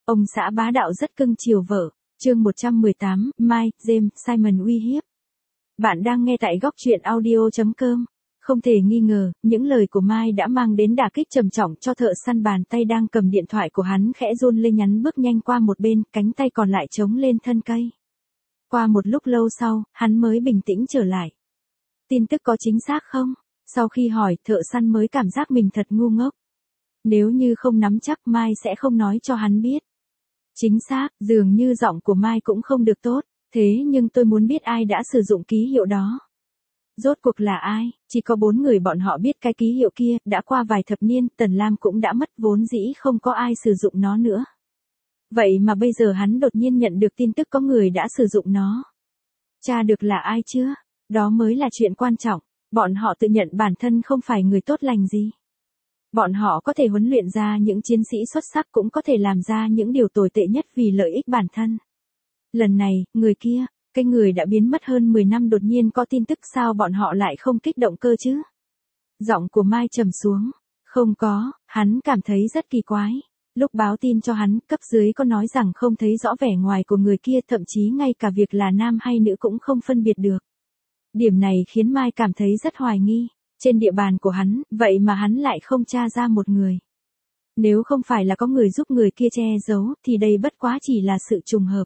Ông xã bá đạo rất cưng chiều vợ. Chương 118, Mike, James, Simon uy hiếp. Bạn đang nghe tại góc truyện audio.com. Không thể nghi ngờ, những lời của Mike đã mang đến đả kích trầm trọng cho thợ săn, bàn tay đang cầm điện thoại của hắn khẽ run lên, nhắn bước nhanh qua một bên, cánh tay còn lại chống lên thân cây. Qua một lúc lâu sau, hắn mới bình tĩnh trở lại. Tin tức có chính xác không? Sau khi hỏi, thợ săn mới cảm giác mình thật ngu ngốc. Nếu như không nắm chắc, Mike sẽ không nói cho hắn biết. Chính xác, dường như giọng của Mike cũng không được tốt, thế nhưng tôi muốn biết ai đã sử dụng ký hiệu đó. Rốt cuộc là ai? Chỉ có 4 người bọn họ biết cái ký hiệu kia, đã qua vài thập niên, Tần Lam cũng đã mất, vốn dĩ không có ai sử dụng nó nữa. Vậy mà bây giờ hắn đột nhiên nhận được tin tức có người đã sử dụng nó. Tra được là ai chưa? Đó mới là chuyện quan trọng. Bọn họ tự nhận bản thân không phải người tốt lành gì. Bọn họ có thể huấn luyện ra những chiến sĩ xuất sắc, cũng có thể làm ra những điều tồi tệ nhất vì lợi ích bản thân. Lần này, người kia, cái người đã biến mất hơn 10 năm đột nhiên có tin tức, sao bọn họ lại không kích động cơ chứ? Giọng của Mai trầm xuống. Không có, hắn cảm thấy rất kỳ quái. Lúc báo tin cho hắn, cấp dưới có nói rằng không thấy rõ vẻ ngoài của người kia, thậm chí ngay cả việc là nam hay nữ cũng không phân biệt được. Điểm này khiến Mai cảm thấy rất hoài nghi. Trên địa bàn của hắn, vậy mà hắn lại không tra ra một người. Nếu không phải là có người giúp người kia che giấu, thì đây bất quá chỉ là sự trùng hợp.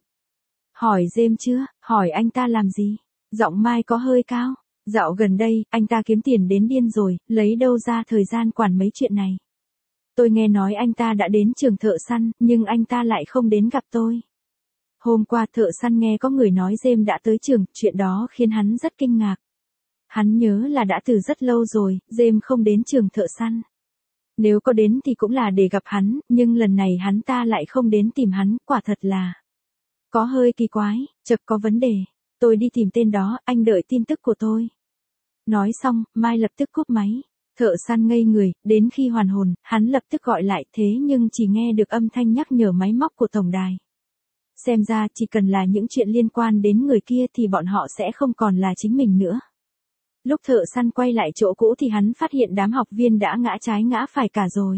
Hỏi James chưa? Hỏi anh ta làm gì? Giọng Mai có hơi cao. Dạo gần đây, anh ta kiếm tiền đến điên rồi, lấy đâu ra thời gian quản mấy chuyện này. Tôi nghe nói anh ta đã đến trường thợ săn, nhưng anh ta lại không đến gặp tôi. Hôm qua thợ săn nghe có người nói James đã tới trường, chuyện đó khiến hắn rất kinh ngạc. Hắn nhớ là đã từ rất lâu rồi, James không đến trường thợ săn. Nếu có đến thì cũng là để gặp hắn, nhưng lần này hắn ta lại không đến tìm hắn, quả thật là có hơi kỳ quái, chợt có vấn đề. Tôi đi tìm tên đó, anh đợi tin tức của tôi. Nói xong, Mai lập tức cúp máy. Thợ săn ngây người, đến khi hoàn hồn, hắn lập tức gọi lại, thế nhưng chỉ nghe được âm thanh nhắc nhở máy móc của tổng đài. Xem ra chỉ cần là những chuyện liên quan đến người kia thì bọn họ sẽ không còn là chính mình nữa. Lúc thợ săn quay lại chỗ cũ thì hắn phát hiện đám học viên đã ngã trái ngã phải cả rồi.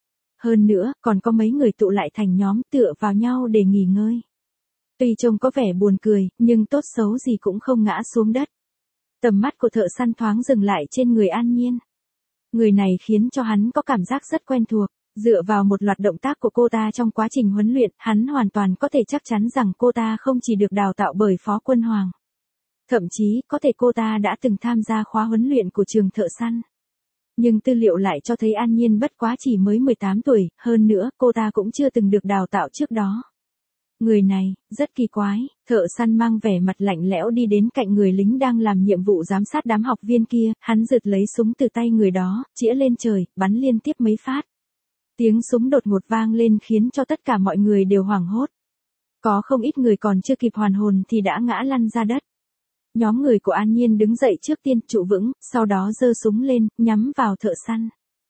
Hơn nữa, còn có mấy người tụ lại thành nhóm tựa vào nhau để nghỉ ngơi. Tuy trông có vẻ buồn cười, nhưng tốt xấu gì cũng không ngã xuống đất. Tầm mắt của thợ săn thoáng dừng lại trên người An Nhiên. Người này khiến cho hắn có cảm giác rất quen thuộc. Dựa vào một loạt động tác của cô ta trong quá trình huấn luyện, hắn hoàn toàn có thể chắc chắn rằng cô ta không chỉ được đào tạo bởi Phó Quân Hoàng. Thậm chí, có thể cô ta đã từng tham gia khóa huấn luyện của trường thợ săn. Nhưng tư liệu lại cho thấy An Nhiên bất quá chỉ mới 18 tuổi, hơn nữa, cô ta cũng chưa từng được đào tạo trước đó. Người này, rất kỳ quái, thợ săn mang vẻ mặt lạnh lẽo đi đến cạnh người lính đang làm nhiệm vụ giám sát đám học viên kia, hắn giật lấy súng từ tay người đó, chĩa lên trời, bắn liên tiếp mấy phát. Tiếng súng đột ngột vang lên khiến cho tất cả mọi người đều hoảng hốt. Có không ít người còn chưa kịp hoàn hồn thì đã ngã lăn ra đất. Nhóm người của An Nhiên đứng dậy trước tiên, trụ vững, sau đó giơ súng lên, nhắm vào thợ săn.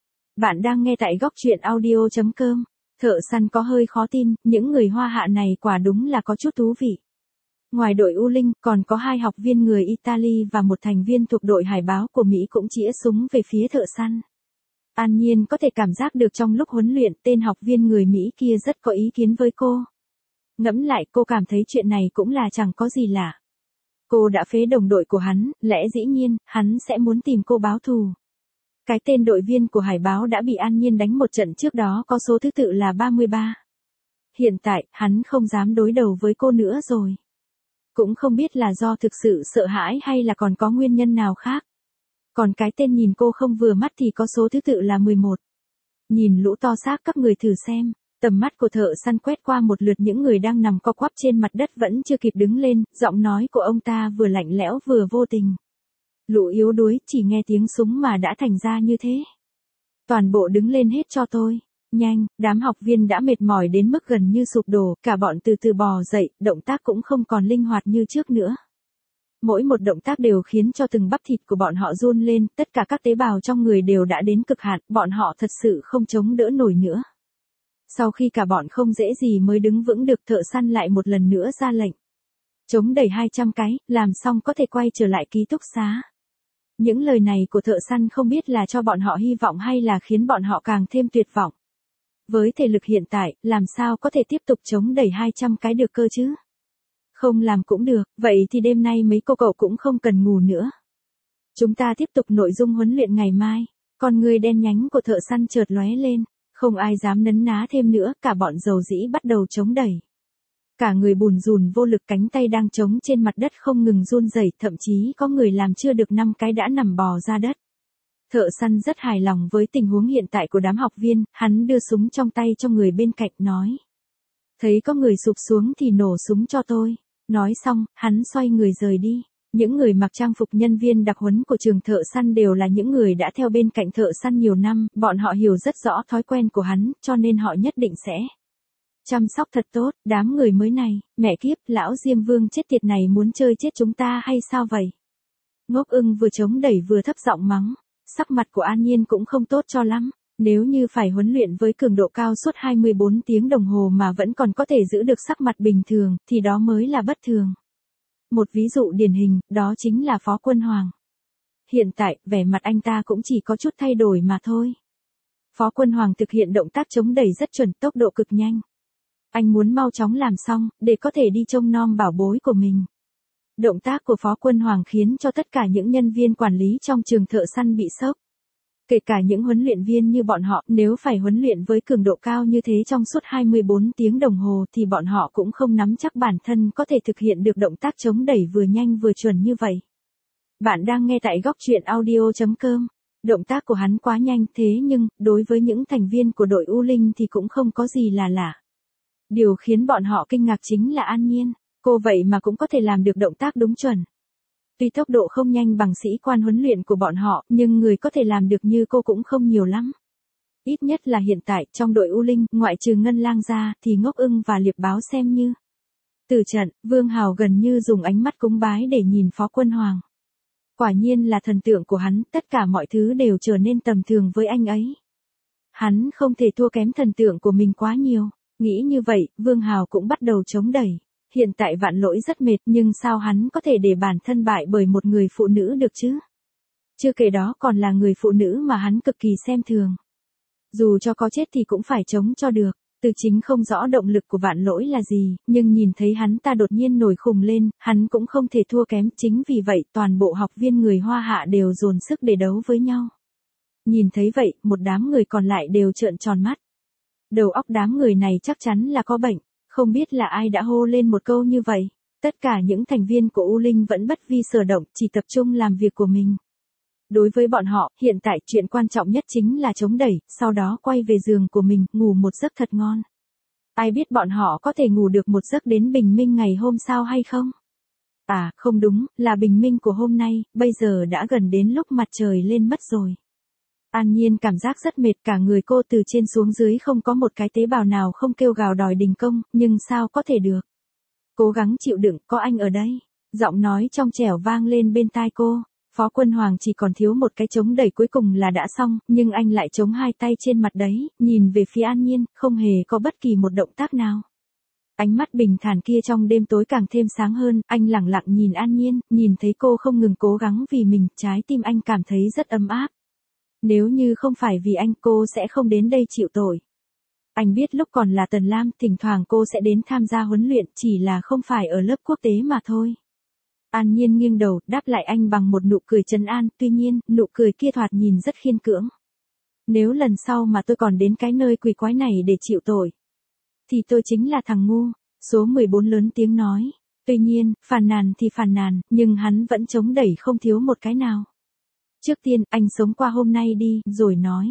Bạn đang nghe tại góc truyện audio.com. Thợ săn có hơi khó tin, những người Hoa Hạ này quả đúng là có chút thú vị. Ngoài đội U Linh, còn có 2 học viên người Italy và một thành viên thuộc đội hải báo của Mỹ cũng chĩa súng về phía thợ săn. An Nhiên có thể cảm giác được trong lúc huấn luyện, tên học viên người Mỹ kia rất có ý kiến với cô. Ngẫm lại, cô cảm thấy chuyện này cũng là chẳng có gì lạ. Cô đã phế đồng đội của hắn, lẽ dĩ nhiên, hắn sẽ muốn tìm cô báo thù. Cái tên đội viên của hải báo đã bị An Nhiên đánh một trận trước đó có số thứ tự là 33. Hiện tại, hắn không dám đối đầu với cô nữa rồi. Cũng không biết là do thực sự sợ hãi hay là còn có nguyên nhân nào khác. Còn cái tên nhìn cô không vừa mắt thì có số thứ tự là 11. Nhìn lũ to xác các người thử xem. Tầm mắt của thợ săn quét qua một lượt những người đang nằm co quắp trên mặt đất vẫn chưa kịp đứng lên, giọng nói của ông ta vừa lạnh lẽo vừa vô tình. Lũ yếu đuối, chỉ nghe tiếng súng mà đã thành ra như thế. Toàn bộ đứng lên hết cho tôi. Nhanh, đám học viên đã mệt mỏi đến mức gần như sụp đổ, cả bọn từ từ bò dậy, động tác cũng không còn linh hoạt như trước nữa. Mỗi một động tác đều khiến cho từng bắp thịt của bọn họ run lên, tất cả các tế bào trong người đều đã đến cực hạn, bọn họ thật sự không chống đỡ nổi nữa. Sau khi cả bọn không dễ gì mới đứng vững được, thợ săn lại một lần nữa ra lệnh. Chống đẩy 200 cái, làm xong có thể quay trở lại ký túc xá. Những lời này của thợ săn không biết là cho bọn họ hy vọng hay là khiến bọn họ càng thêm tuyệt vọng. Với thể lực hiện tại, làm sao có thể tiếp tục chống đẩy 200 cái được cơ chứ? Không làm cũng được, vậy thì đêm nay mấy cô cậu cũng không cần ngủ nữa. Chúng ta tiếp tục nội dung huấn luyện ngày mai. Con người đen nhánh của thợ săn chợt lóe lên, không ai dám nấn ná thêm nữa, cả bọn dầu dĩ bắt đầu chống đẩy. Cả người bùn rùn vô lực, cánh tay đang chống trên mặt đất không ngừng run rẩy, thậm chí có người làm chưa được 5 cái đã nằm bò ra đất. Thợ săn rất hài lòng với tình huống hiện tại của đám học viên, hắn đưa súng trong tay cho người bên cạnh nói. Thấy có người sụp xuống thì nổ súng cho tôi. Nói xong, hắn xoay người rời đi. Những người mặc trang phục nhân viên đặc huấn của trường thợ săn đều là những người đã theo bên cạnh thợ săn nhiều năm, bọn họ hiểu rất rõ thói quen của hắn, cho nên họ nhất định sẽ chăm sóc thật tốt. Đám người mới này, mẹ kiếp, lão Diêm Vương chết tiệt này muốn chơi chết chúng ta hay sao vậy? Ngốc Ưng vừa chống đẩy vừa thấp giọng mắng. Sắc mặt của An Nhiên cũng không tốt cho lắm. Nếu như phải huấn luyện với cường độ cao suốt 24 tiếng đồng hồ mà vẫn còn có thể giữ được sắc mặt bình thường, thì đó mới là bất thường. Một ví dụ điển hình, đó chính là Phó Quân Hoàng. Hiện tại, vẻ mặt anh ta cũng chỉ có chút thay đổi mà thôi. Phó Quân Hoàng thực hiện động tác chống đẩy rất chuẩn, tốc độ cực nhanh. Anh muốn mau chóng làm xong, để có thể đi trông nom bảo bối của mình. Động tác của Phó Quân Hoàng khiến cho tất cả những nhân viên quản lý trong trường thợ săn bị sốc. Kể cả những huấn luyện viên như bọn họ, nếu phải huấn luyện với cường độ cao như thế trong suốt 24 tiếng đồng hồ thì bọn họ cũng không nắm chắc bản thân có thể thực hiện được động tác chống đẩy vừa nhanh vừa chuẩn như vậy. Bạn đang nghe tại góc truyện audio.com. Động tác của hắn quá nhanh thế nhưng, đối với những thành viên của đội U Linh thì cũng không có gì là lạ. Điều khiến bọn họ kinh ngạc chính là An Nhiên, cô vậy mà cũng có thể làm được động tác đúng chuẩn. Tuy tốc độ không nhanh bằng sĩ quan huấn luyện của bọn họ, nhưng người có thể làm được như cô cũng không nhiều lắm. Ít nhất là hiện tại, trong đội U Linh, ngoại trừ Ngân Lang ra, thì Ngốc Ưng và Liệp Báo xem như. Từ trận, Vương Hào gần như dùng ánh mắt cúng bái để nhìn Phó Quân Hoàng. Quả nhiên là thần tượng của hắn, tất cả mọi thứ đều trở nên tầm thường với anh ấy. Hắn không thể thua kém thần tượng của mình quá nhiều. Nghĩ như vậy, Vương Hào cũng bắt đầu chống đẩy. Hiện tại Vạn Lỗi rất mệt nhưng sao hắn có thể để bản thân bại bởi một người phụ nữ được chứ? Chưa kể đó còn là người phụ nữ mà hắn cực kỳ xem thường. Dù cho có chết thì cũng phải chống cho được. Từ chính không rõ động lực của Vạn Lỗi là gì, nhưng nhìn thấy hắn ta đột nhiên nổi khùng lên, hắn cũng không thể thua kém. Chính vì vậy toàn bộ học viên người Hoa Hạ đều dồn sức để đấu với nhau. Nhìn thấy vậy, một đám người còn lại đều trợn tròn mắt. Đầu óc đám người này chắc chắn là có bệnh. Không biết là ai đã hô lên một câu như vậy. Tất cả những thành viên của U Linh vẫn bất vi sở động, chỉ tập trung làm việc của mình. Đối với bọn họ, hiện tại chuyện quan trọng nhất chính là chống đẩy, sau đó quay về giường của mình, ngủ một giấc thật ngon. Ai biết bọn họ có thể ngủ được một giấc đến bình minh ngày hôm sau hay không? À, không đúng, là bình minh của hôm nay, bây giờ đã gần đến lúc mặt trời lên mất rồi. An Nhiên cảm giác rất mệt, cả người cô từ trên xuống dưới không có một cái tế bào nào không kêu gào đòi đình công, nhưng sao có thể được. Cố gắng chịu đựng, có anh ở đây. Giọng nói trong trẻo vang lên bên tai cô. Phó Quân Hoàng chỉ còn thiếu một cái chống đẩy cuối cùng là đã xong, nhưng anh lại chống hai tay trên mặt đấy, nhìn về phía An Nhiên, không hề có bất kỳ một động tác nào. Ánh mắt bình thản kia trong đêm tối càng thêm sáng hơn, anh lẳng lặng nhìn An Nhiên, nhìn thấy cô không ngừng cố gắng vì mình, trái tim anh cảm thấy rất ấm áp. Nếu như không phải vì anh, cô sẽ không đến đây chịu tội. Anh biết lúc còn là Tần Lam, thỉnh thoảng cô sẽ đến tham gia huấn luyện, chỉ là không phải ở lớp quốc tế mà thôi. An Nhiên nghiêng đầu, đáp lại anh bằng một nụ cười trấn an, tuy nhiên, nụ cười kia thoạt nhìn rất khiên cưỡng. Nếu lần sau mà tôi còn đến cái nơi quỷ quái này để chịu tội, thì tôi chính là thằng ngu. Số 14 lớn tiếng nói. Tuy nhiên, phàn nàn thì phàn nàn, nhưng hắn vẫn chống đẩy không thiếu một cái nào. Trước tiên, anh sống qua hôm nay đi, rồi nói.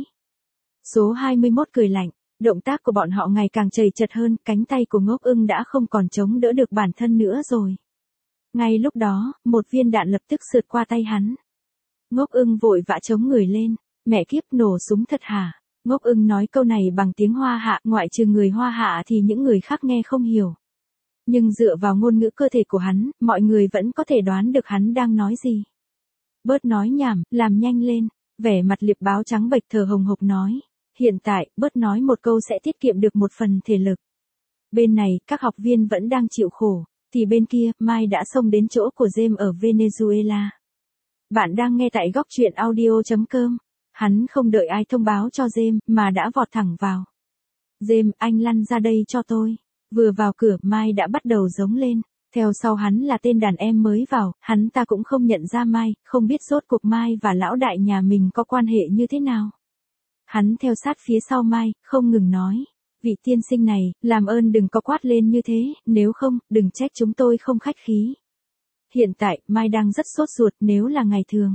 Số 21 cười lạnh. Động tác của bọn họ ngày càng chầy chật hơn, cánh tay của Ngốc Ưng đã không còn chống đỡ được bản thân nữa rồi. Ngay lúc đó, một viên đạn lập tức sượt qua tay hắn. Ngốc Ưng vội vã chống người lên. Mẹ kiếp, nổ súng thật hả? Ngốc Ưng nói câu này bằng tiếng Hoa Hạ, ngoại trừ người Hoa Hạ thì những người khác nghe không hiểu. Nhưng dựa vào ngôn ngữ cơ thể của hắn, mọi người vẫn có thể đoán được hắn đang nói gì. Bớt nói nhảm, làm nhanh lên. Vẻ mặt Liệp Báo trắng bệch thở hồng hộc nói. Hiện tại, bớt nói một câu sẽ tiết kiệm được một phần thể lực. Bên này, các học viên vẫn đang chịu khổ. Thì bên kia, Mai đã xông đến chỗ của James ở Venezuela. Bạn đang nghe tại góc truyện audio.com. Hắn không đợi ai thông báo cho James, mà đã vọt thẳng vào. James, anh lăn ra đây cho tôi. Vừa vào cửa, Mai đã bắt đầu giống lên. Theo sau hắn là tên đàn em mới vào, hắn ta cũng không nhận ra Mai, không biết rốt cuộc Mai và lão đại nhà mình có quan hệ như thế nào. Hắn theo sát phía sau Mai, không ngừng nói. Vị tiên sinh này, làm ơn đừng có quát lên như thế, nếu không, đừng trách chúng tôi không khách khí. Hiện tại, Mai đang rất sốt ruột, nếu là ngày thường.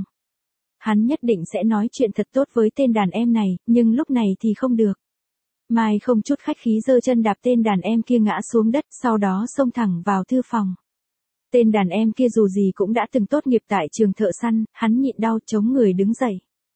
Hắn nhất định sẽ nói chuyện thật tốt với tên đàn em này, nhưng lúc này thì không được. Mai không chút khách khí giơ chân đạp tên đàn em kia ngã xuống đất, sau đó xông thẳng vào thư phòng. Tên đàn em kia dù gì cũng đã từng tốt nghiệp tại trường thợ săn, hắn nhịn đau chống người đứng dậy.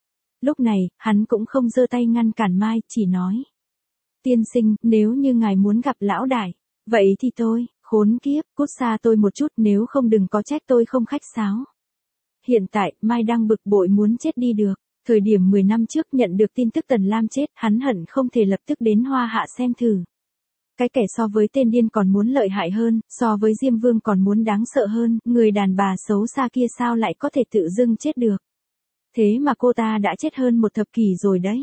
Lúc này, hắn cũng không giơ tay ngăn cản Mai, chỉ nói. Tiên sinh, nếu như ngài muốn gặp lão đại, vậy thì tôi, khốn kiếp, cút xa tôi một chút, nếu không đừng có trách tôi không khách sáo. Hiện tại, Mai đang bực bội muốn chết đi được. Thời điểm 10 năm trước nhận được tin tức Tần Lam chết, hắn hận không thể lập tức đến Hoa Hạ xem thử. Cái kẻ so với tên điên còn muốn lợi hại hơn, so với Diêm Vương còn muốn đáng sợ hơn, người đàn bà xấu xa kia sao lại có thể tự dưng chết được. Thế mà cô ta đã chết hơn một thập kỷ rồi đấy.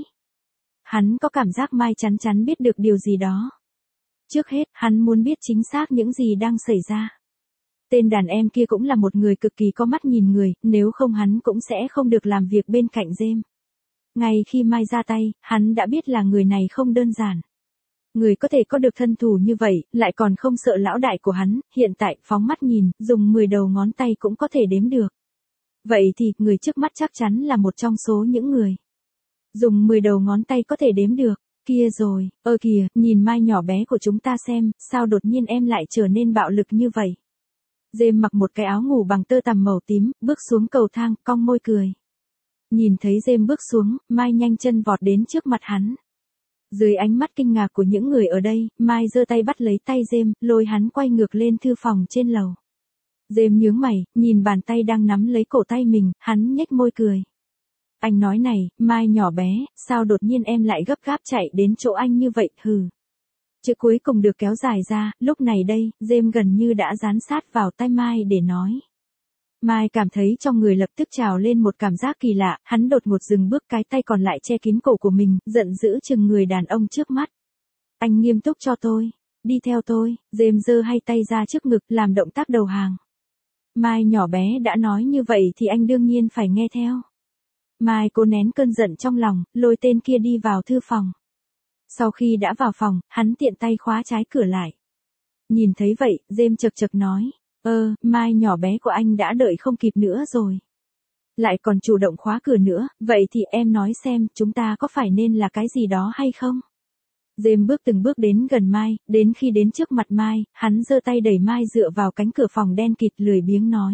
Hắn có cảm giác Mai chắn chắn biết được điều gì đó. Trước hết, hắn muốn biết chính xác những gì đang xảy ra. Tên đàn em kia cũng là một người cực kỳ có mắt nhìn người, nếu không hắn cũng sẽ không được làm việc bên cạnh James. Ngay khi Mai ra tay, hắn đã biết là người này không đơn giản. Người có thể có được thân thủ như vậy, lại còn không sợ lão đại của hắn, hiện tại phóng mắt nhìn, dùng 10 đầu ngón tay cũng có thể đếm được. Vậy thì, người trước mắt chắc chắn là một trong số những người. Dùng 10 đầu ngón tay có thể đếm được. Kia rồi, kìa, nhìn Mai nhỏ bé của chúng ta xem, sao đột nhiên em lại trở nên bạo lực như vậy. James mặc một cái áo ngủ bằng tơ tằm màu tím, bước xuống cầu thang, cong môi cười. Nhìn thấy James bước xuống, Mai nhanh chân vọt đến trước mặt hắn. Dưới ánh mắt kinh ngạc của những người ở đây, Mai giơ tay bắt lấy tay James, lôi hắn quay ngược lên thư phòng trên lầu. James nhướng mày, nhìn bàn tay đang nắm lấy cổ tay mình, hắn nhếch môi cười. Anh nói này, Mai nhỏ bé, sao đột nhiên em lại gấp gáp chạy đến chỗ anh như vậy, hừ. Chữ cuối cùng được kéo dài ra, lúc này đây, James gần như đã dán sát vào tai Mai để nói. Mai cảm thấy trong người lập tức trào lên một cảm giác kỳ lạ, hắn đột ngột dừng bước, cái tay còn lại che kín cổ của mình, giận dữ chừng người đàn ông trước mắt. Anh nghiêm túc cho tôi, đi theo tôi, James giơ hai tay ra trước ngực, làm động tác đầu hàng. Mai nhỏ bé đã nói như vậy thì anh đương nhiên phải nghe theo. Mai cố nén cơn giận trong lòng, lôi tên kia đi vào thư phòng. Sau khi đã vào phòng, hắn tiện tay khóa trái cửa lại. Nhìn thấy vậy, James chật chật nói, Mai nhỏ bé của anh đã đợi không kịp nữa rồi. Lại còn chủ động khóa cửa nữa, vậy thì em nói xem, chúng ta có phải nên là cái gì đó hay không? James bước từng bước đến gần Mai, đến khi đến trước mặt Mai, hắn giơ tay đẩy Mai dựa vào cánh cửa phòng đen kịt, lười biếng nói.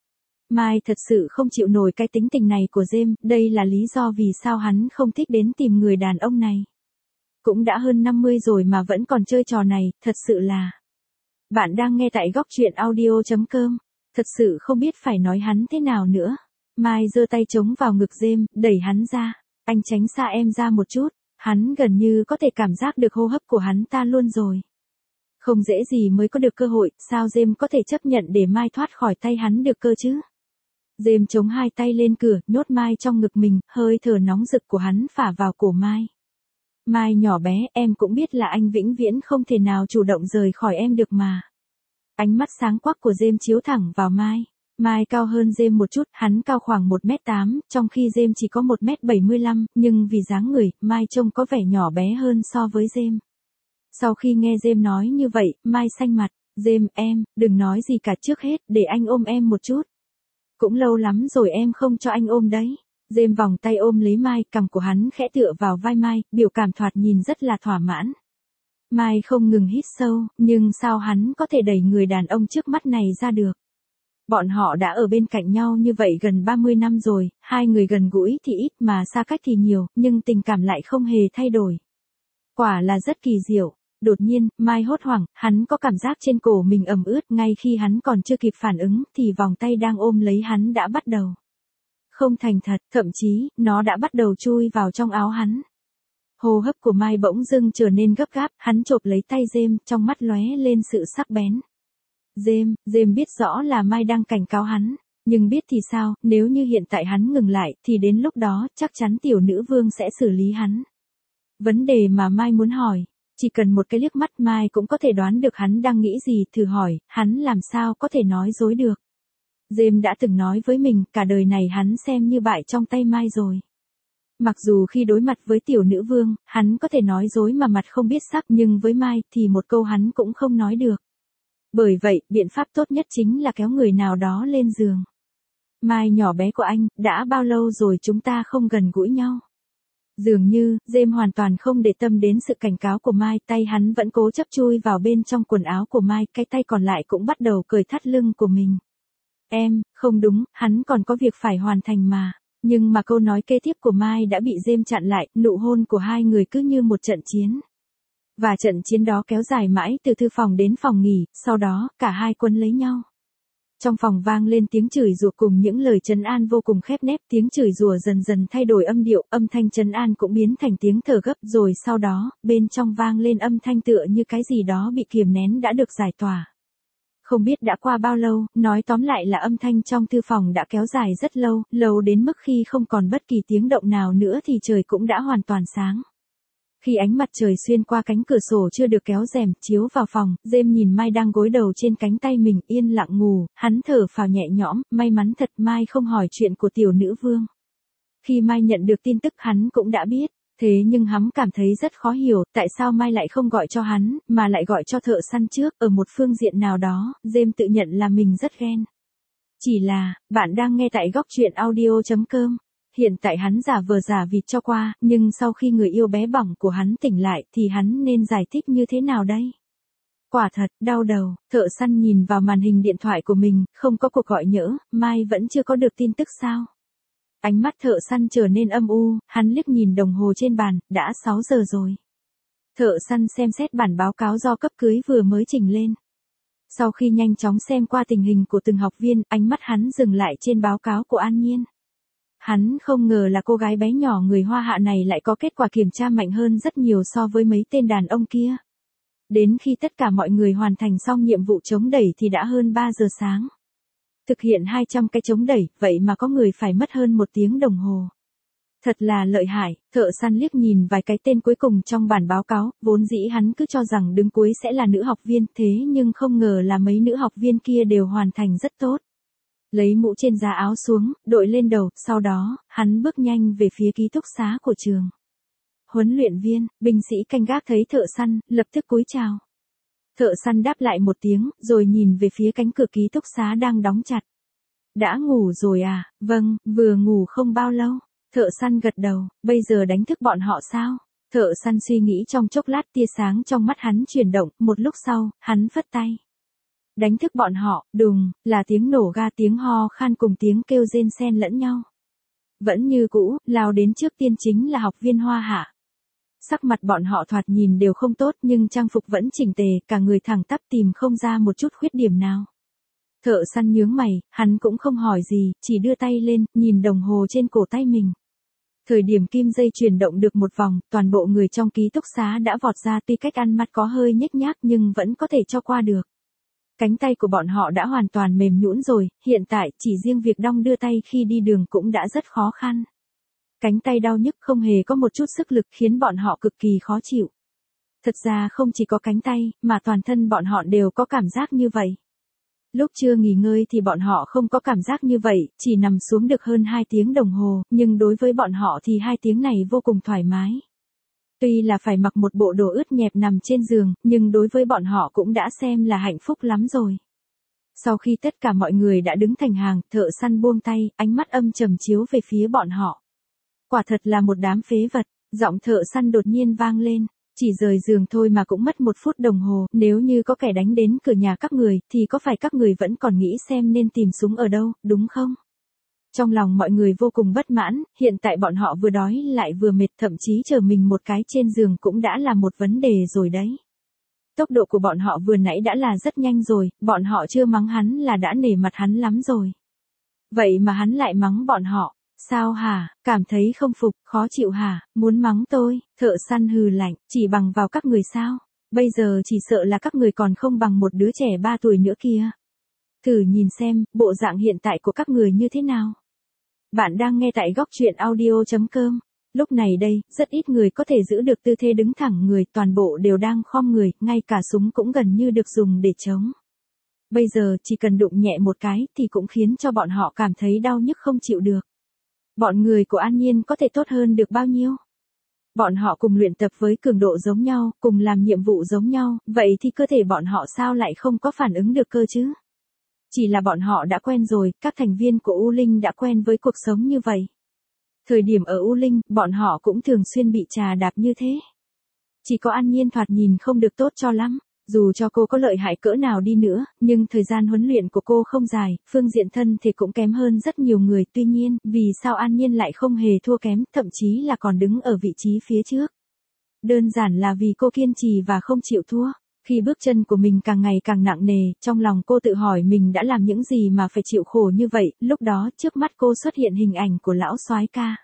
Mai thật sự không chịu nổi cái tính tình này của James, đây là lý do vì sao hắn không thích đến tìm người đàn ông này. Cũng đã hơn 50 rồi mà vẫn còn chơi trò này, thật sự là. Bạn đang nghe tại góc truyện audio.com, thật sự không biết phải nói hắn thế nào nữa. Mai giơ tay chống vào ngực James, đẩy hắn ra, anh tránh xa em ra một chút, hắn gần như có thể cảm giác được hô hấp của hắn ta luôn rồi. Không dễ gì mới có được cơ hội, sao James có thể chấp nhận để Mai thoát khỏi tay hắn được cơ chứ? James chống hai tay lên cửa, nhốt Mai trong ngực mình, hơi thở nóng rực của hắn phả vào cổ Mai. Mai nhỏ bé, em cũng biết là anh vĩnh viễn không thể nào chủ động rời khỏi em được mà. Ánh mắt sáng quắc của James chiếu thẳng vào Mai. Mai cao hơn James một chút, hắn cao khoảng 1m8, trong khi James chỉ có 1m75, nhưng vì dáng người, Mai trông có vẻ nhỏ bé hơn so với James. Sau khi nghe James nói như vậy, Mai xanh mặt, James em, đừng nói gì cả, trước hết, để anh ôm em một chút. Cũng lâu lắm rồi em không cho anh ôm đấy. James vòng tay ôm lấy Mai, cằm của hắn khẽ tựa vào vai Mai, biểu cảm thoạt nhìn rất là thỏa mãn. Mai không ngừng hít sâu, nhưng sao hắn có thể đẩy người đàn ông trước mắt này ra được? Bọn họ đã ở bên cạnh nhau như vậy gần 30 năm rồi, hai người gần gũi thì ít mà xa cách thì nhiều, nhưng tình cảm lại không hề thay đổi. Quả là rất kỳ diệu. Đột nhiên, Mai hốt hoảng, hắn có cảm giác trên cổ mình ẩm ướt, ngay khi hắn còn chưa kịp phản ứng, thì vòng tay đang ôm lấy hắn đã bắt đầu. Không thành thật, thậm chí, nó đã bắt đầu chui vào trong áo hắn. Hô hấp của Mai bỗng dưng trở nên gấp gáp, hắn chộp lấy tay James, trong mắt lóe lên sự sắc bén. James biết rõ là Mai đang cảnh cáo hắn, nhưng biết thì sao, nếu như hiện tại hắn ngừng lại, thì đến lúc đó, chắc chắn tiểu nữ vương sẽ xử lý hắn. Vấn đề mà Mai muốn hỏi, Chỉ cần một cái liếc mắt Mai cũng có thể đoán được hắn đang nghĩ gì, thử hỏi, hắn làm sao có thể nói dối được. James đã từng nói với mình, cả đời này hắn xem như bại trong tay Mai rồi. Mặc dù khi đối mặt với tiểu nữ vương, hắn có thể nói dối mà mặt không biết sắc, nhưng với Mai thì một câu hắn cũng không nói được. Bởi vậy, biện pháp tốt nhất chính là kéo người nào đó lên giường. Mai nhỏ bé của anh, đã bao lâu rồi chúng ta không gần gũi nhau? Dường như, James hoàn toàn không để tâm đến sự cảnh cáo của Mai, tay hắn vẫn cố chấp chui vào bên trong quần áo của Mai, cái tay còn lại cũng bắt đầu cởi thắt lưng của mình. Em, không đúng, hắn còn có việc phải hoàn thành mà. Nhưng mà câu nói kế tiếp của Mai đã bị James chặn lại, nụ hôn của hai người cứ như một trận chiến. Và trận chiến đó kéo dài mãi từ thư phòng đến phòng nghỉ, sau đó, cả hai quấn lấy nhau. Trong phòng vang lên tiếng chửi rủa cùng những lời trấn an vô cùng khép nép, tiếng chửi rủa dần dần thay đổi âm điệu, âm thanh trấn an cũng biến thành tiếng thở gấp, rồi sau đó, bên trong vang lên âm thanh tựa như cái gì đó bị kiềm nén đã được giải tỏa. Không biết đã qua bao lâu, nói tóm lại là âm thanh trong thư phòng đã kéo dài rất lâu, lâu đến mức khi không còn bất kỳ tiếng động nào nữa thì trời cũng đã hoàn toàn sáng. Khi ánh mặt trời xuyên qua cánh cửa sổ chưa được kéo rèm, chiếu vào phòng, James nhìn Mai đang gối đầu trên cánh tay mình, yên lặng ngủ, hắn thở phào nhẹ nhõm, may mắn thật Mai không hỏi chuyện của tiểu nữ vương. Khi Mai nhận được tin tức hắn cũng đã biết, thế nhưng hắn cảm thấy rất khó hiểu, tại sao Mai lại không gọi cho hắn, mà lại gọi cho thợ săn trước, ở một phương diện nào đó, James tự nhận là mình rất ghen. Chỉ là, bạn đang nghe tại góc truyện audio.com. Hiện tại hắn giả vờ giả vịt cho qua, nhưng sau khi người yêu bé bỏng của hắn tỉnh lại thì hắn nên giải thích như thế nào đây? Quả thật, đau đầu, thợ săn nhìn vào màn hình điện thoại của mình, không có cuộc gọi nhỡ, Mai vẫn chưa có được tin tức sao? Ánh mắt thợ săn trở nên âm u, hắn liếc nhìn đồng hồ trên bàn, đã 6 giờ rồi. Thợ săn xem xét bản báo cáo do cấp cưới vừa mới trình lên. Sau khi nhanh chóng xem qua tình hình của từng học viên, ánh mắt hắn dừng lại trên báo cáo của An Nhiên. Hắn không ngờ là cô gái bé nhỏ người Hoa Hạ này lại có kết quả kiểm tra mạnh hơn rất nhiều so với mấy tên đàn ông kia. Đến khi tất cả mọi người hoàn thành xong nhiệm vụ chống đẩy thì đã hơn 3 giờ sáng. Thực hiện 200 cái chống đẩy, vậy mà có người phải mất hơn 1 tiếng đồng hồ. Thật là lợi hại, thợ săn liếc nhìn vài cái tên cuối cùng trong bản báo cáo, vốn dĩ hắn cứ cho rằng đứng cuối sẽ là nữ học viên, thế nhưng không ngờ là mấy nữ học viên kia đều hoàn thành rất tốt. Lấy mũ trên giá áo xuống, đội lên đầu, sau đó, hắn bước nhanh về phía ký túc xá của trường. Huấn luyện viên, binh sĩ canh gác thấy thợ săn, lập tức cúi chào. Thợ săn đáp lại một tiếng, rồi nhìn về phía cánh cửa ký túc xá đang đóng chặt. Đã ngủ rồi à? Vâng, vừa ngủ không bao lâu. Thợ săn gật đầu, bây giờ đánh thức bọn họ sao? Thợ săn suy nghĩ trong chốc lát, tia sáng trong mắt hắn chuyển động, một lúc sau, hắn phất tay. Đánh thức bọn họ, đùng, là tiếng nổ ga, tiếng ho khan cùng tiếng kêu rên xen lẫn nhau. Vẫn như cũ, lao đến trước tiên chính là học viên Hoa Hạ. Sắc mặt bọn họ thoạt nhìn đều không tốt nhưng trang phục vẫn chỉnh tề, cả người thẳng tắp tìm không ra một chút khuyết điểm nào. Thợ săn nhướng mày, hắn cũng không hỏi gì, chỉ đưa tay lên, nhìn đồng hồ trên cổ tay mình. Thời điểm kim dây chuyển động được một vòng, toàn bộ người trong ký túc xá đã vọt ra, tuy cách ăn mặc có hơi nhếch nhác nhưng vẫn có thể cho qua được. Cánh tay của bọn họ đã hoàn toàn mềm nhũn rồi, hiện tại chỉ riêng việc đong đưa tay khi đi đường cũng đã rất khó khăn. Cánh tay đau nhức không hề có một chút sức lực khiến bọn họ cực kỳ khó chịu. Thật ra không chỉ có cánh tay, mà toàn thân bọn họ đều có cảm giác như vậy. Lúc chưa nghỉ ngơi thì bọn họ không có cảm giác như vậy, chỉ nằm xuống được hơn 2 tiếng đồng hồ, nhưng đối với bọn họ thì 2 tiếng này vô cùng thoải mái. Tuy là phải mặc một bộ đồ ướt nhẹp nằm trên giường, nhưng đối với bọn họ cũng đã xem là hạnh phúc lắm rồi. Sau khi tất cả mọi người đã đứng thành hàng, thợ săn buông tay, ánh mắt âm trầm chiếu về phía bọn họ. Quả thật là một đám phế vật, giọng thợ săn đột nhiên vang lên. Chỉ rời giường thôi mà cũng mất 1 phút đồng hồ, nếu như có kẻ đánh đến cửa nhà các người, thì có phải các người vẫn còn nghĩ xem nên tìm súng ở đâu, đúng không? Trong lòng mọi người vô cùng bất mãn, hiện tại bọn họ vừa đói lại vừa mệt, thậm chí chờ mình một cái trên giường cũng đã là một vấn đề rồi đấy. Tốc độ của bọn họ vừa nãy đã là rất nhanh rồi, bọn họ chưa mắng hắn là đã nể mặt hắn lắm rồi. Vậy mà hắn lại mắng bọn họ. Sao hả, cảm thấy không phục, khó chịu hả, muốn mắng tôi, thợ săn hừ lạnh, chỉ bằng vào các người sao, bây giờ chỉ sợ là các người còn không bằng một đứa trẻ 3 tuổi nữa kia. Thử nhìn xem, bộ dạng hiện tại của các người như thế nào. Bạn đang nghe tại góc truyện audio.com. Lúc này đây, rất ít người có thể giữ được tư thế đứng thẳng người, toàn bộ đều đang khom người, ngay cả súng cũng gần như được dùng để chống. Bây giờ chỉ cần đụng nhẹ một cái thì cũng khiến cho bọn họ cảm thấy đau nhức không chịu được. Bọn người của An Nhiên có thể tốt hơn được bao nhiêu? Bọn họ cùng luyện tập với cường độ giống nhau, cùng làm nhiệm vụ giống nhau, vậy thì cơ thể bọn họ sao lại không có phản ứng được cơ chứ? Chỉ là bọn họ đã quen rồi, các thành viên của U Linh đã quen với cuộc sống như vậy. Thời điểm ở U Linh, bọn họ cũng thường xuyên bị trà đạp như thế. Chỉ có An Nhiên thoạt nhìn không được tốt cho lắm. Dù cho cô có lợi hại cỡ nào đi nữa, nhưng thời gian huấn luyện của cô không dài, phương diện thân thể cũng kém hơn rất nhiều người. Tuy nhiên, vì sao An Nhiên lại không hề thua kém, thậm chí là còn đứng ở vị trí phía trước? Đơn giản là vì cô kiên trì và không chịu thua. Khi bước chân của mình càng ngày càng nặng nề, trong lòng cô tự hỏi mình đã làm những gì mà phải chịu khổ như vậy. Lúc đó trước mắt cô xuất hiện hình ảnh của lão soái ca.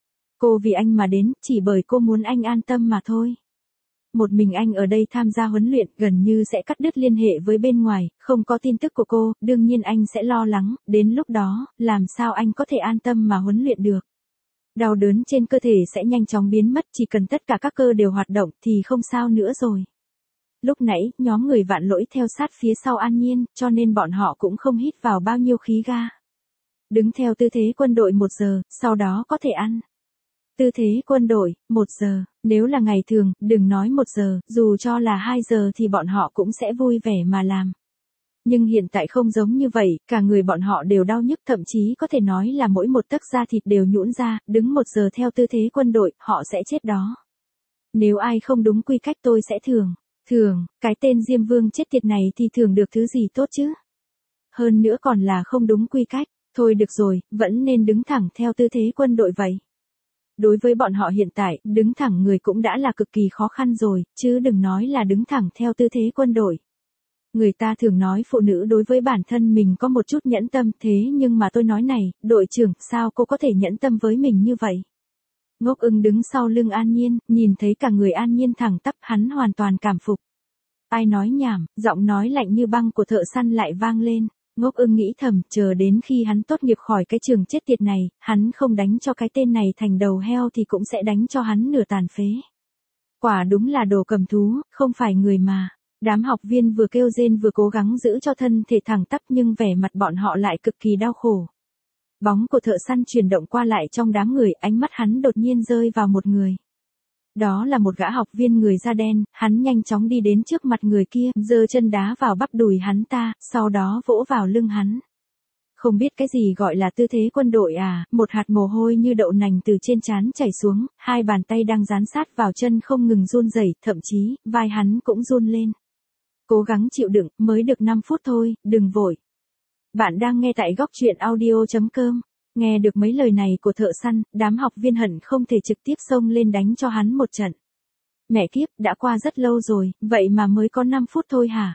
Cô vì anh mà đến, chỉ bởi cô muốn anh an tâm mà thôi. Một mình anh ở đây tham gia huấn luyện, gần như sẽ cắt đứt liên hệ với bên ngoài, không có tin tức của cô, đương nhiên anh sẽ lo lắng, đến lúc đó, làm sao anh có thể an tâm mà huấn luyện được. Đau đớn trên cơ thể sẽ nhanh chóng biến mất, chỉ cần tất cả các cơ đều hoạt động thì không sao nữa rồi. Lúc nãy, nhóm người Vạn Lỗi theo sát phía sau An Nhiên, cho nên bọn họ cũng không hít vào bao nhiêu khí ga. Đứng theo tư thế quân đội 1 giờ, sau đó có thể ăn. Tư thế quân đội, 1 giờ, nếu là ngày thường, đừng nói 1 giờ, dù cho là 2 giờ thì bọn họ cũng sẽ vui vẻ mà làm. Nhưng hiện tại không giống như vậy, cả người bọn họ đều đau nhức, thậm chí có thể nói là mỗi một tấc da thịt đều nhũn ra, đứng 1 giờ theo tư thế quân đội, họ sẽ chết đó. Nếu ai không đúng quy cách tôi sẽ thưởng, cái tên Diêm Vương chết tiệt này thì thưởng được thứ gì tốt chứ? Hơn nữa còn là không đúng quy cách, thôi được rồi, vẫn nên đứng thẳng theo tư thế quân đội vậy. Đối với bọn họ hiện tại, đứng thẳng người cũng đã là cực kỳ khó khăn rồi, chứ đừng nói là đứng thẳng theo tư thế quân đội. Người ta thường nói phụ nữ đối với bản thân mình có một chút nhẫn tâm, thế nhưng mà tôi nói này, đội trưởng, sao cô có thể nhẫn tâm với mình như vậy? Ngốc Ưng đứng sau lưng An Nhiên, nhìn thấy cả người An Nhiên thẳng tắp, hắn hoàn toàn cảm phục. Ai nói nhảm, giọng nói lạnh như băng của thợ săn lại vang lên. Ngốc Ưng nghĩ thầm, chờ đến khi hắn tốt nghiệp khỏi cái trường chết tiệt này, hắn không đánh cho cái tên này thành đầu heo thì cũng sẽ đánh cho hắn nửa tàn phế. Quả đúng là đồ cầm thú, không phải người mà. Đám học viên vừa kêu rên vừa cố gắng giữ cho thân thể thẳng tắp nhưng vẻ mặt bọn họ lại cực kỳ đau khổ. Bóng của thợ săn chuyển động qua lại trong đám người, ánh mắt hắn đột nhiên rơi vào một người. Đó là một gã học viên người da đen, hắn nhanh chóng đi đến trước mặt người kia, giơ chân đá vào bắp đùi hắn ta, sau đó vỗ vào lưng hắn. Không biết cái gì gọi là tư thế quân đội à, một hạt mồ hôi như đậu nành từ trên trán chảy xuống, hai bàn tay đang dán sát vào chân không ngừng run rẩy, thậm chí, vai hắn cũng run lên. Cố gắng chịu đựng, mới được 5 phút thôi, đừng vội. Bạn đang nghe tại góc truyện audio.com. Nghe được mấy lời này của thợ săn, đám học viên hận không thể trực tiếp xông lên đánh cho hắn một trận. Mẹ kiếp, đã qua rất lâu rồi, vậy mà mới có 5 phút thôi hả?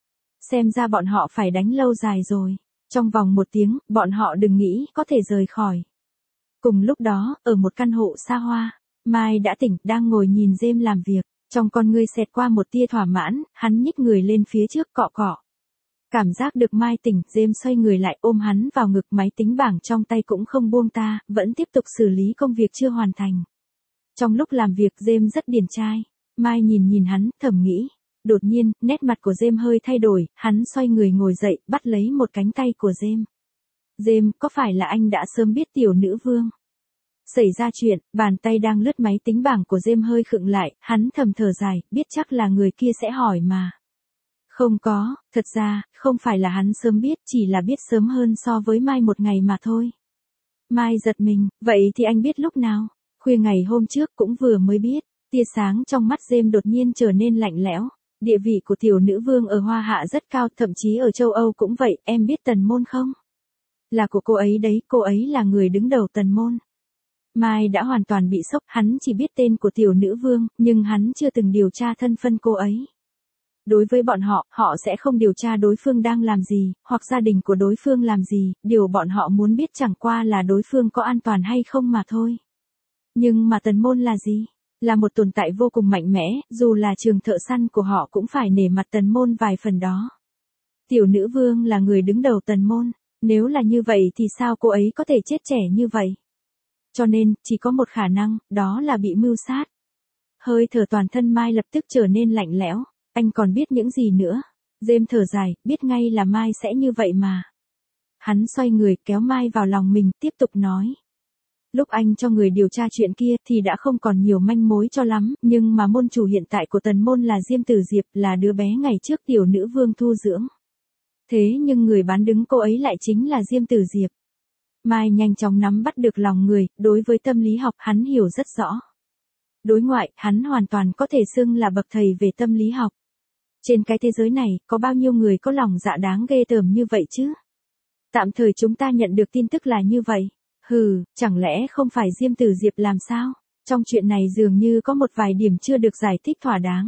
Xem ra bọn họ phải đánh lâu dài rồi. Trong vòng 1 tiếng, bọn họ đừng nghĩ có thể rời khỏi. Cùng lúc đó, ở một căn hộ xa hoa, Mai đã tỉnh, đang ngồi nhìn James làm việc. Trong con ngươi xẹt qua một tia thỏa mãn, hắn nhích người lên phía trước cọ cọ. Cảm giác được Mai tỉnh, James xoay người lại ôm hắn vào ngực, máy tính bảng trong tay cũng không buông ta, vẫn tiếp tục xử lý công việc chưa hoàn thành. Trong lúc làm việc James rất điển trai. Mai nhìn hắn, thầm nghĩ. Đột nhiên, nét mặt của James hơi thay đổi, hắn xoay người ngồi dậy, bắt lấy một cánh tay của James. James, có phải là anh đã sớm biết tiểu nữ vương? Xảy ra chuyện, bàn tay đang lướt máy tính bảng của James hơi khựng lại, hắn thầm thở dài, biết chắc là người kia sẽ hỏi mà. Không có, thật ra, không phải là hắn sớm biết, chỉ là biết sớm hơn so với Mai 1 ngày mà thôi. Mai giật mình, vậy thì anh biết lúc nào? Khuya ngày hôm trước cũng vừa mới biết, tia sáng trong mắt James đột nhiên trở nên lạnh lẽo. Địa vị của tiểu nữ vương ở Hoa Hạ rất cao, thậm chí ở châu Âu cũng vậy, em biết Tần Môn không? Là của cô ấy đấy, cô ấy là người đứng đầu Tần Môn. Mai đã hoàn toàn bị sốc, hắn chỉ biết tên của tiểu nữ vương, nhưng hắn chưa từng điều tra thân phận cô ấy. Đối với bọn họ, họ sẽ không điều tra đối phương đang làm gì, hoặc gia đình của đối phương làm gì, điều bọn họ muốn biết chẳng qua là đối phương có an toàn hay không mà thôi. Nhưng mà Tần Môn là gì? Là một tồn tại vô cùng mạnh mẽ, dù là trường thợ săn của họ cũng phải nể mặt Tần Môn vài phần đó. Tiểu nữ vương là người đứng đầu Tần Môn, nếu là như vậy thì sao cô ấy có thể chết trẻ như vậy? Cho nên, chỉ có một khả năng, đó là bị mưu sát. Hơi thở toàn thân Mai lập tức trở nên lạnh lẽo. Anh còn biết những gì nữa? James thở dài, biết ngay là Mai sẽ như vậy mà. Hắn xoay người kéo Mai vào lòng mình, tiếp tục nói. Lúc anh cho người điều tra chuyện kia thì đã không còn nhiều manh mối cho lắm, nhưng mà môn chủ hiện tại của Tần môn là Diêm Tử Diệp, là đứa bé ngày trước tiểu nữ vương thu dưỡng. Thế nhưng người bán đứng cô ấy lại chính là Diêm Tử Diệp. Mai nhanh chóng nắm bắt được lòng người, đối với tâm lý học hắn hiểu rất rõ. Đối ngoại, hắn hoàn toàn có thể xưng là bậc thầy về tâm lý học. Trên cái thế giới này, có bao nhiêu người có lòng dạ đáng ghê tởm như vậy chứ? Tạm thời chúng ta nhận được tin tức là như vậy. Chẳng lẽ không phải Diêm Tử Diệp làm sao? Trong chuyện này dường như có một vài điểm chưa được giải thích thỏa đáng.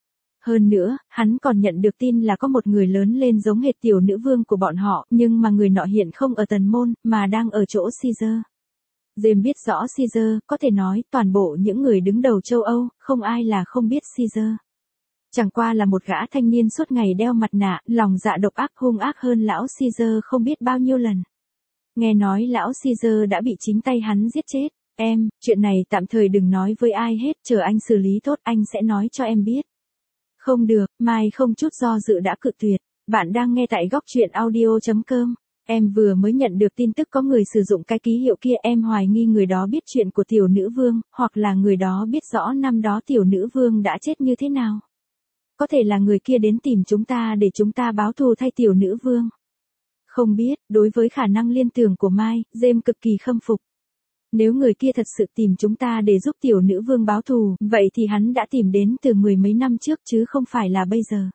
Hơn nữa, hắn còn nhận được tin là có một người lớn lên giống hệt tiểu nữ vương của bọn họ, nhưng mà người nọ hiện không ở Tần môn, mà đang ở chỗ Caesar. James biết rõ Caesar, có thể nói toàn bộ những người đứng đầu châu Âu, không ai là không biết Caesar. Chẳng qua là một gã thanh niên suốt ngày đeo mặt nạ, lòng dạ độc ác hung ác hơn lão Caesar không biết bao nhiêu lần. Nghe nói lão Caesar đã bị chính tay hắn giết chết. Em, chuyện này tạm thời đừng nói với ai hết, chờ anh xử lý tốt anh sẽ nói cho em biết. Không được, Mai không chút do dự đã cự tuyệt. Bạn đang nghe tại góc truyện audio.com. Em vừa mới nhận được tin tức có người sử dụng cái ký hiệu kia, em hoài nghi người đó biết chuyện của tiểu nữ vương, hoặc là người đó biết rõ năm đó tiểu nữ vương đã chết như thế nào. Có thể là người kia đến tìm chúng ta để chúng ta báo thù thay tiểu nữ vương. Không biết, đối với khả năng liên tưởng của Mai, James cực kỳ khâm phục. Nếu người kia thật sự tìm chúng ta để giúp tiểu nữ vương báo thù, vậy thì hắn đã tìm đến từ 10 mấy năm trước chứ không phải là bây giờ.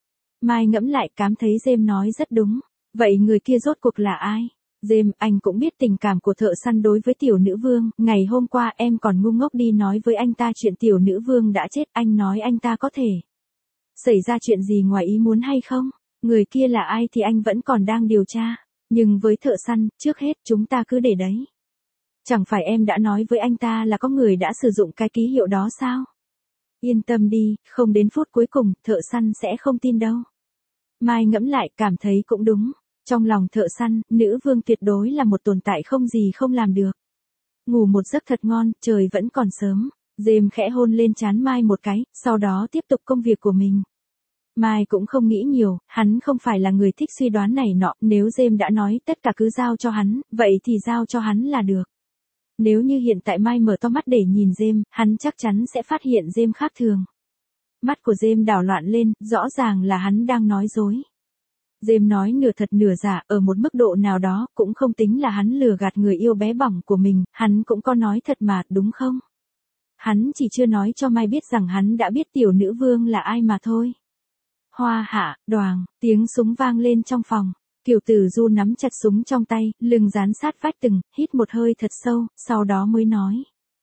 Mai ngẫm lại cảm thấy James nói rất đúng. Vậy người kia rốt cuộc là ai? James, anh cũng biết tình cảm của thợ săn đối với tiểu nữ vương. Ngày hôm qua em còn ngu ngốc đi nói với anh ta chuyện tiểu nữ vương đã chết. Anh nói anh ta có thể xảy ra chuyện gì ngoài ý muốn hay không? Người kia là ai thì anh vẫn còn đang điều tra. Nhưng với thợ săn, trước hết chúng ta cứ để đấy. Chẳng phải em đã nói với anh ta là có người đã sử dụng cái ký hiệu đó sao? Yên tâm đi, không đến phút cuối cùng, thợ săn sẽ không tin đâu. Mai ngẫm lại cảm thấy cũng đúng. Trong lòng thợ săn, nữ vương tuyệt đối là một tồn tại không gì không làm được. Ngủ một giấc thật ngon, trời vẫn còn sớm. James khẽ hôn lên trán Mai một cái, sau đó tiếp tục công việc của mình. Mai cũng không nghĩ nhiều, hắn không phải là người thích suy đoán này nọ, nếu James đã nói tất cả cứ giao cho hắn, vậy thì giao cho hắn là được. Nếu như hiện tại Mai mở to mắt để nhìn James, hắn chắc chắn sẽ phát hiện James khác thường. Mắt của James đảo loạn lên, rõ ràng là hắn đang nói dối. James nói nửa thật nửa giả, ở một mức độ nào đó, cũng không tính là hắn lừa gạt người yêu bé bỏng của mình, hắn cũng có nói thật mà, đúng không? Hắn chỉ chưa nói cho Mai biết rằng hắn đã biết tiểu nữ vương là ai mà thôi. Hoa hạ, đoàng, tiếng súng vang lên trong phòng. Kiều Tử Du nắm chặt súng trong tay, lưng dán sát vách tường, hít một hơi thật sâu, sau đó mới nói.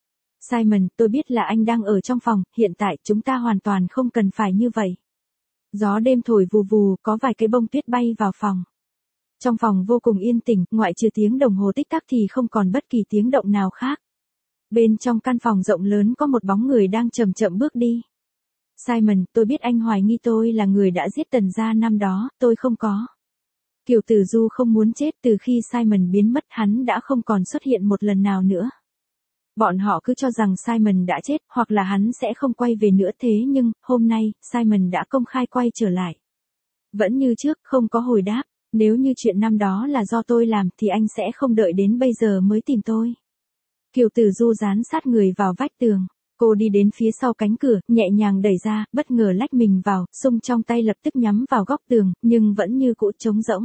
Simon, tôi biết là anh đang ở trong phòng, hiện tại chúng ta hoàn toàn không cần phải như vậy. Gió đêm thổi vù vù, có vài cái bông tuyết bay vào phòng. Trong phòng vô cùng yên tĩnh, ngoại trừ tiếng đồng hồ tích tắc thì không còn bất kỳ tiếng động nào khác. Bên trong căn phòng rộng lớn có một bóng người đang chậm chậm bước đi. Simon, tôi biết anh hoài nghi tôi là người đã giết Tần gia năm đó, tôi không có. Kiều Tử Du không muốn chết, từ khi Simon biến mất hắn đã không còn xuất hiện một lần nào nữa. Bọn họ cứ cho rằng Simon đã chết, hoặc là hắn sẽ không quay về nữa, thế nhưng, hôm nay, Simon đã công khai quay trở lại. Vẫn như trước, không có hồi đáp. Nếu như chuyện năm đó là do tôi làm thì anh sẽ không đợi đến bây giờ mới tìm tôi. Kiều Tử Du dán sát người vào vách tường. Cô đi đến phía sau cánh cửa, nhẹ nhàng đẩy ra, bất ngờ lách mình vào, xung trong tay lập tức nhắm vào góc tường, nhưng vẫn như cũ trống rỗng.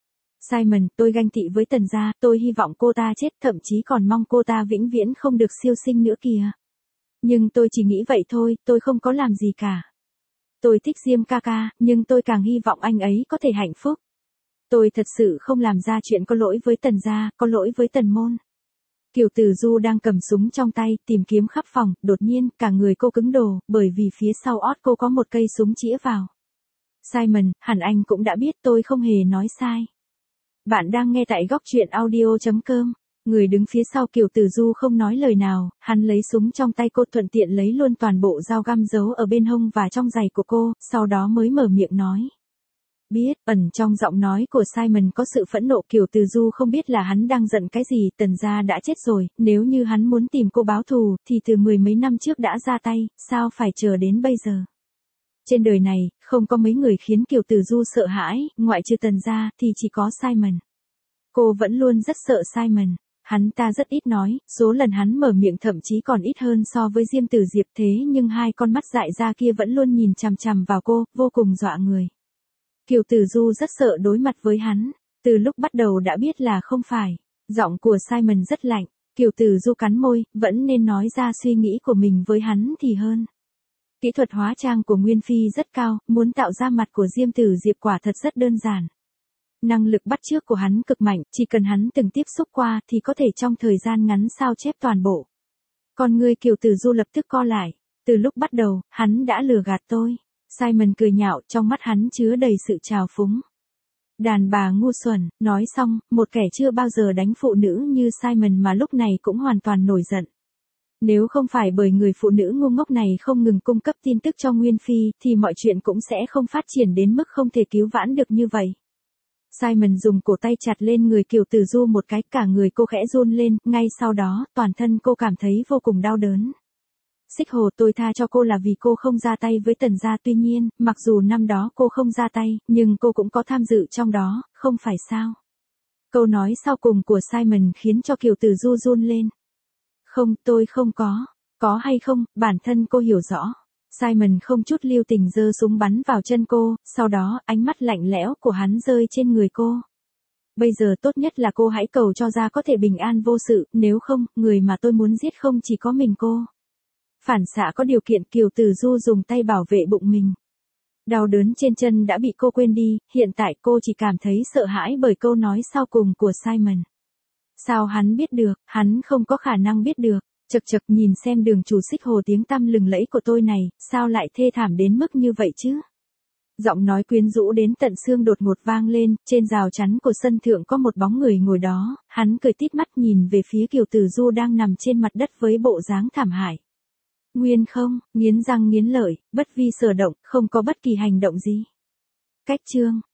Simon, tôi ganh tị với Tần gia, tôi hy vọng cô ta chết, thậm chí còn mong cô ta vĩnh viễn không được siêu sinh nữa kìa. Nhưng tôi chỉ nghĩ vậy thôi, tôi không có làm gì cả. Tôi thích Diêm ca ca, nhưng tôi càng hy vọng anh ấy có thể hạnh phúc. Tôi thật sự không làm ra chuyện có lỗi với Tần gia, có lỗi với Tần môn. Kiều Tử Du đang cầm súng trong tay, tìm kiếm khắp phòng, đột nhiên, cả người cô cứng đờ, bởi vì phía sau ót cô có một cây súng chĩa vào. Simon, hẳn anh cũng đã biết tôi không hề nói sai. Bạn đang nghe tại góc truyện audio.com. Người đứng phía sau Kiều Tử Du không nói lời nào, hắn lấy súng trong tay cô, thuận tiện lấy luôn toàn bộ dao găm giấu ở bên hông và trong giày của cô, sau đó mới mở miệng nói. Biết, ẩn trong giọng nói của Simon có sự phẫn nộ. Kiều Từ Du không biết là hắn đang giận cái gì. Tần gia đã chết rồi, nếu như hắn muốn tìm cô báo thù, thì từ 10 mấy năm trước đã ra tay, sao phải chờ đến bây giờ. Trên đời này, không có mấy người khiến Kiều Từ Du sợ hãi, ngoại trừ Tần gia, thì chỉ có Simon. Cô vẫn luôn rất sợ Simon. Hắn ta rất ít nói, số lần hắn mở miệng thậm chí còn ít hơn so với Diêm Tử Diệp, thế nhưng hai con mắt dại ra kia vẫn luôn nhìn chằm chằm vào cô, vô cùng dọa người. Kiều Từ Du rất sợ đối mặt với hắn, từ lúc bắt đầu đã biết là không phải. Giọng của Simon rất lạnh, Kiều Từ Du cắn môi, vẫn nên nói ra suy nghĩ của mình với hắn thì hơn. Kỹ thuật hóa trang của Nguyên Phi rất cao, muốn tạo ra mặt của Diêm Tử Diệp quả thật rất đơn giản. Năng lực bắt chước của hắn cực mạnh, chỉ cần hắn từng tiếp xúc qua thì có thể trong thời gian ngắn sao chép toàn bộ. Con ngươi Kiều Từ Du lập tức co lại, từ lúc bắt đầu, hắn đã lừa gạt tôi. Simon cười nhạo, trong mắt hắn chứa đầy sự trào phúng. Đàn bà ngu xuẩn, nói xong, một kẻ chưa bao giờ đánh phụ nữ như Simon mà lúc này cũng hoàn toàn nổi giận. Nếu không phải bởi người phụ nữ ngu ngốc này không ngừng cung cấp tin tức cho Nguyên Phi, thì mọi chuyện cũng sẽ không phát triển đến mức không thể cứu vãn được như vậy. Simon dùng cổ tay chặt lên người Kiều Từ Du một cái, cả người cô khẽ run lên, ngay sau đó, toàn thân cô cảm thấy vô cùng đau đớn. Xích Hồ, tôi tha cho cô là vì cô không ra tay với Tần gia, tuy nhiên, mặc dù năm đó cô không ra tay, nhưng cô cũng có tham dự trong đó, không phải sao? Câu nói sau cùng của Simon khiến cho Kiều Từ Du run lên. Không, tôi không có hay không, bản thân cô hiểu rõ. Simon không chút lưu tình giơ súng bắn vào chân cô, sau đó, ánh mắt lạnh lẽo của hắn rơi trên người cô. Bây giờ tốt nhất là cô hãy cầu cho ra có thể bình an vô sự, nếu không, người mà tôi muốn giết không chỉ có mình cô. Phản xạ có điều kiện, Kiều Từ Du dùng tay bảo vệ bụng mình. Đau đớn trên chân đã bị cô quên đi, hiện tại cô chỉ cảm thấy sợ hãi bởi câu nói sau cùng của Simon. Sao hắn biết được, hắn không có khả năng biết được. Chật chật, nhìn xem đường chủ Xích Hồ tiếng tăm lừng lẫy của tôi này, sao lại thê thảm đến mức như vậy chứ? Giọng nói quyến rũ đến tận xương đột ngột vang lên, trên rào chắn của sân thượng có một bóng người ngồi đó, hắn cười tít mắt nhìn về phía Kiều Từ Du đang nằm trên mặt đất với bộ dáng thảm hại. Nguyên không, nghiến răng nghiến lợi, bất vi sở động, không có bất kỳ hành động gì. Cách chương